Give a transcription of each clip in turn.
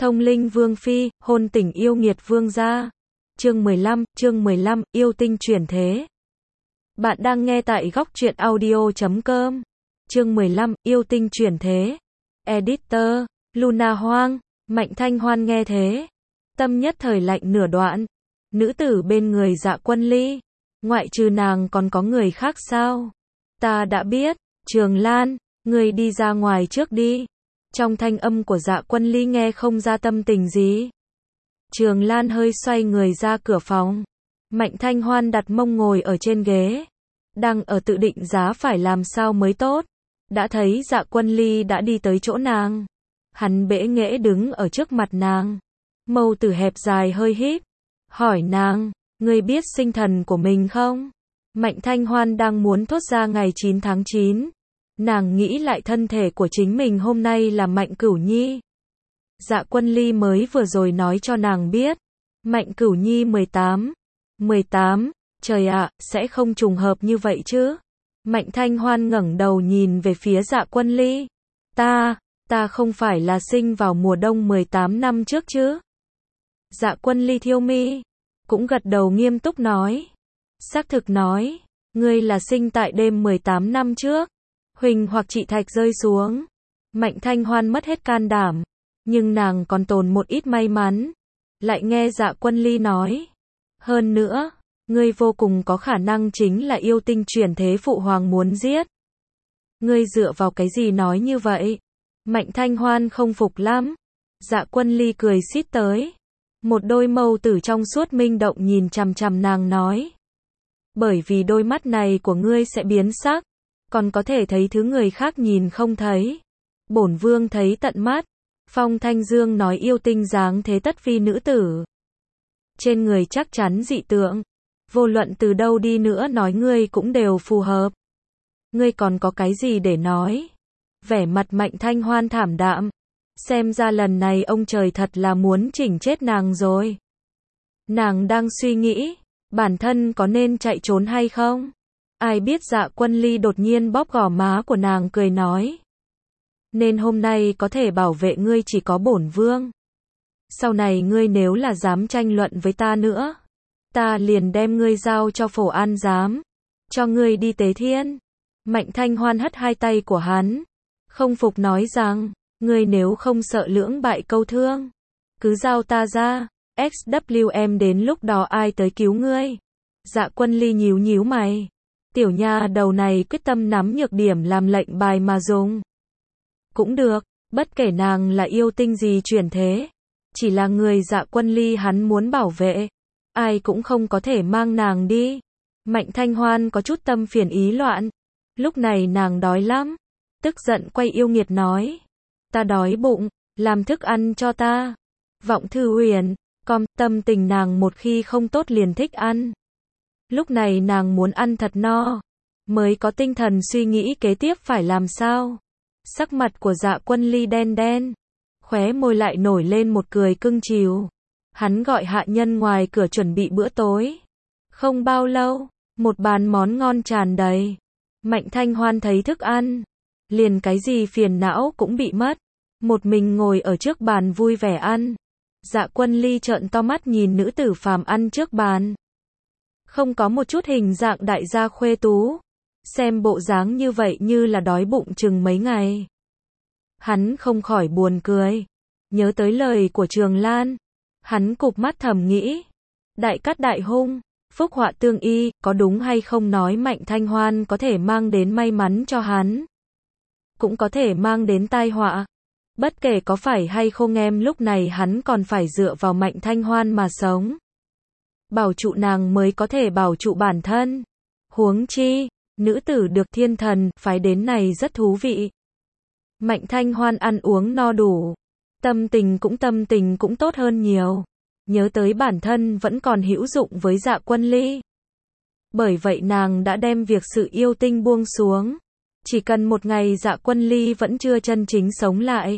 Thông linh vương phi, hôn tình yêu nghiệt vương gia. Chương 15, yêu tinh chuyển thế. Bạn đang nghe tại góc truyện audio.com. Chương 15, yêu tinh chuyển thế. Editor, Luna Hoang, Mạnh Thanh Hoan nghe thế. Tâm nhất thời lạnh nửa đoạn. Nữ tử bên người Dạ Quân Ly. Ngoại trừ nàng còn có người khác sao? Ta đã biết, Trường Lan, người đi ra ngoài trước đi. Trong thanh âm của Dạ Quân Ly nghe không ra tâm tình gì. Trường Lan hơi xoay người ra cửa phòng. Mạnh Thanh Hoan đặt mông ngồi ở trên ghế. Đang ở tự định giá phải làm sao mới tốt. Đã thấy Dạ Quân Ly đã đi tới chỗ nàng. Hắn bẽ nghễ đứng ở trước mặt nàng. Mâu tử hẹp dài hơi híp. Hỏi nàng, ngươi biết sinh thần của mình không? Mạnh Thanh Hoan đang muốn thốt ra ngày 9 tháng 9. Nàng nghĩ lại thân thể của chính mình hôm nay là Mạnh Cửu Nhi. Dạ Quân Ly mới vừa rồi nói cho nàng biết. Mạnh Cửu Nhi 18. 18, trời ạ, sẽ không trùng hợp như vậy chứ? Mạnh Thanh Hoan ngẩng đầu nhìn về phía Dạ Quân Ly. Ta không phải là sinh vào mùa đông 18 năm trước chứ? Dạ Quân Ly thiêu mi, cũng gật đầu nghiêm túc nói. Xác thực nói, ngươi là sinh tại đêm 18 năm trước. Huỳnh hoặc chị thạch rơi xuống. Mạnh Thanh Hoan mất hết can đảm, nhưng nàng còn tồn một ít may mắn. Lại nghe Dạ Quân Ly nói. Hơn nữa, ngươi vô cùng có khả năng chính là yêu tinh chuyển thế phụ hoàng muốn giết. Ngươi dựa vào cái gì nói như vậy? Mạnh Thanh Hoan không phục lắm. Dạ Quân Ly cười xít tới. Một đôi mâu tử trong suốt minh động nhìn chằm chằm nàng nói. Bởi vì đôi mắt này của ngươi sẽ biến sắc, còn có thể thấy thứ người khác nhìn không thấy. Bổn vương thấy tận mắt. Phong Thanh Dương nói yêu tinh dáng thế tất phi nữ tử. Trên người chắc chắn dị tượng. Vô luận từ đâu đi nữa nói ngươi cũng đều phù hợp. Ngươi còn có cái gì để nói? Vẻ mặt Mạnh Thanh Hoan thảm đạm. Xem ra lần này ông trời thật là muốn chỉnh chết nàng rồi. Nàng đang suy nghĩ, bản thân có nên chạy trốn hay không? Ai biết Dạ Quân Ly đột nhiên bóp gò má của nàng cười nói. Nên hôm nay có thể bảo vệ ngươi chỉ có bổn vương. Sau này ngươi nếu là dám tranh luận với ta nữa, ta liền đem ngươi giao cho Phổ An giám, cho ngươi đi tế thiên. Mạnh Thanh Hoan hất hai tay của hắn, không phục nói rằng, ngươi nếu không sợ lưỡng bại câu thương, cứ giao ta ra, SWM đến lúc đó ai tới cứu ngươi? Dạ Quân Ly nhíu nhíu mày. Tiểu nha đầu này quyết tâm nắm nhược điểm làm lệnh bài mà dùng. Cũng được, bất kể nàng là yêu tinh gì chuyển thế, chỉ là người Dạ Quân Ly hắn muốn bảo vệ, ai cũng không có thể mang nàng đi. Mạnh Thanh Hoan có chút tâm phiền ý loạn. Lúc này nàng đói lắm, tức giận quay yêu nghiệt nói. Ta đói bụng, làm thức ăn cho ta. Vọng Thư Huyền, tâm tình nàng một khi không tốt liền thích ăn. Lúc này nàng muốn ăn thật no, mới có tinh thần suy nghĩ kế tiếp phải làm sao. Sắc mặt của Dạ Quân Ly đen đen, khóe môi lại nổi lên một cười cưng chiều. Hắn gọi hạ nhân ngoài cửa chuẩn bị bữa tối. Không bao lâu, một bàn món ngon tràn đầy. Mạnh Thanh Hoan thấy thức ăn, liền cái gì phiền não cũng bị mất. Một mình ngồi ở trước bàn vui vẻ ăn. Dạ Quân Ly trợn to mắt nhìn nữ tử phàm ăn trước bàn. Không có một chút hình dạng đại gia khuê tú. Xem bộ dáng như vậy như là đói bụng chừng mấy ngày. Hắn không khỏi buồn cười. Nhớ tới lời của Trường Lan. Hắn cụp mắt thầm nghĩ. Đại cát đại hung, phúc họa tương y, có đúng hay không nói Mạnh Thanh Hoan có thể mang đến may mắn cho hắn. Cũng có thể mang đến tai họa. Bất kể có phải hay không em lúc này hắn còn phải dựa vào Mạnh Thanh Hoan mà sống. Bảo trụ nàng mới có thể bảo trụ bản thân. Huống chi, nữ tử được thiên thần phái đến này rất thú vị. Mạnh Thanh Hoan ăn uống no đủ. Tâm tình cũng tốt hơn nhiều. Nhớ tới bản thân vẫn còn hữu dụng với Dạ Quân Ly. Bởi vậy nàng đã đem việc sự yêu tinh buông xuống. Chỉ cần một ngày Dạ Quân Ly vẫn chưa chân chính sống lại,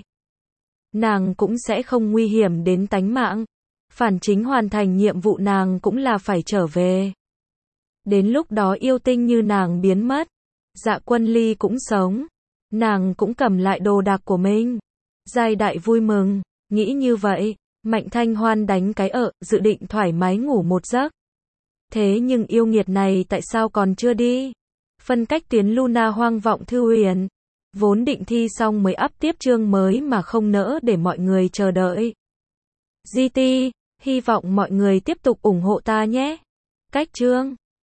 nàng cũng sẽ không nguy hiểm đến tánh mạng. Phản chính hoàn thành nhiệm vụ nàng cũng là phải trở về. Đến lúc đó yêu tinh như nàng biến mất, Dạ Quân Ly cũng sống. Nàng cũng cầm lại đồ đạc của mình. Giai đại vui mừng, Nghĩ như vậy, Mạnh Thanh Hoan đánh cái dự định thoải mái ngủ một giấc. Thế nhưng yêu nghiệt này tại sao còn chưa đi? Phân cách tuyến Luna Hoang Vọng Thư Huyền. Vốn định thi xong mới up tiếp chương mới mà không nỡ để mọi người chờ đợi. GT, hy vọng mọi người tiếp tục ủng hộ ta nhé. Cách chương